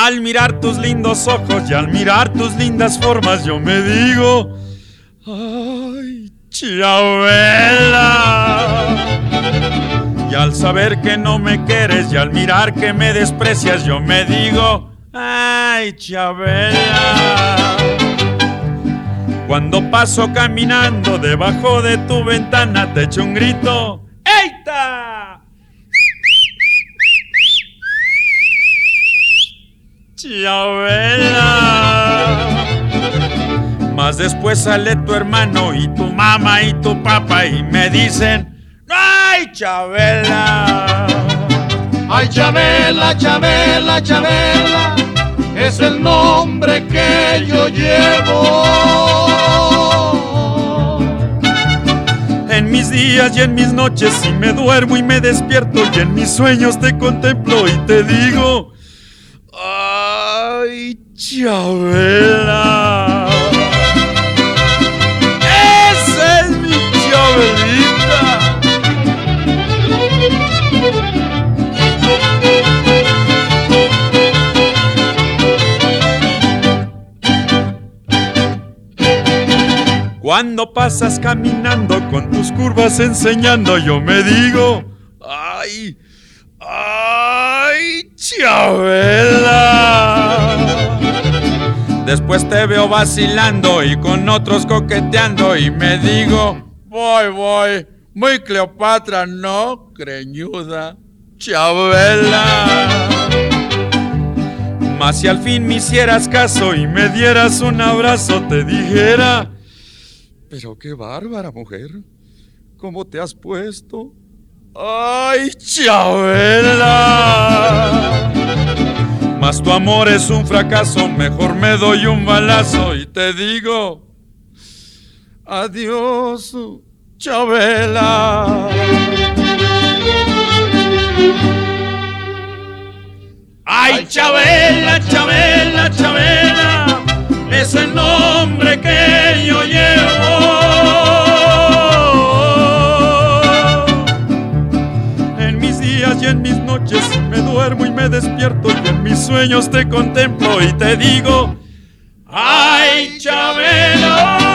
Al mirar tus lindos ojos y al mirar tus lindas formas, yo me digo: ay, Chabela. Y al saber que no me quieres y al mirar que me desprecias, yo me digo: ay, Chabela. Cuando paso caminando debajo de tu ventana, te echo un grito: ¡eita! Chabela. Mas después sale tu hermano y tu mamá y tu papá y me dicen: ¡ay, Chabela! Ay, Chabela, Chabela, Chabela, es el nombre que yo llevo. En mis días y en mis noches, si me duermo y me despierto y en mis sueños te contemplo y te digo: ay, Chabela. Esa es mi Chabelita. Cuando pasas caminando con tus curvas enseñando, yo me digo: ay, ay, Chabela. Después te veo vacilando y con otros coqueteando y me digo: voy, muy Cleopatra, ¿no? Greñuda, Chabela. Mas si al fin me hicieras caso y me dieras un abrazo, te dijera: pero qué bárbara, mujer, ¿cómo te has puesto? ¡ay, Chabela! Mas tu amor es un fracaso, mejor me doy un balazo y te digo: adiós, Chabela. ¡ay, Chabela, Chabela, Chabela! Es el nombre que yo llevo. En mis días y en mis noches, me duermo y me despierto y en mis sueños te contemplo y te digo: ¡ay, Chabela!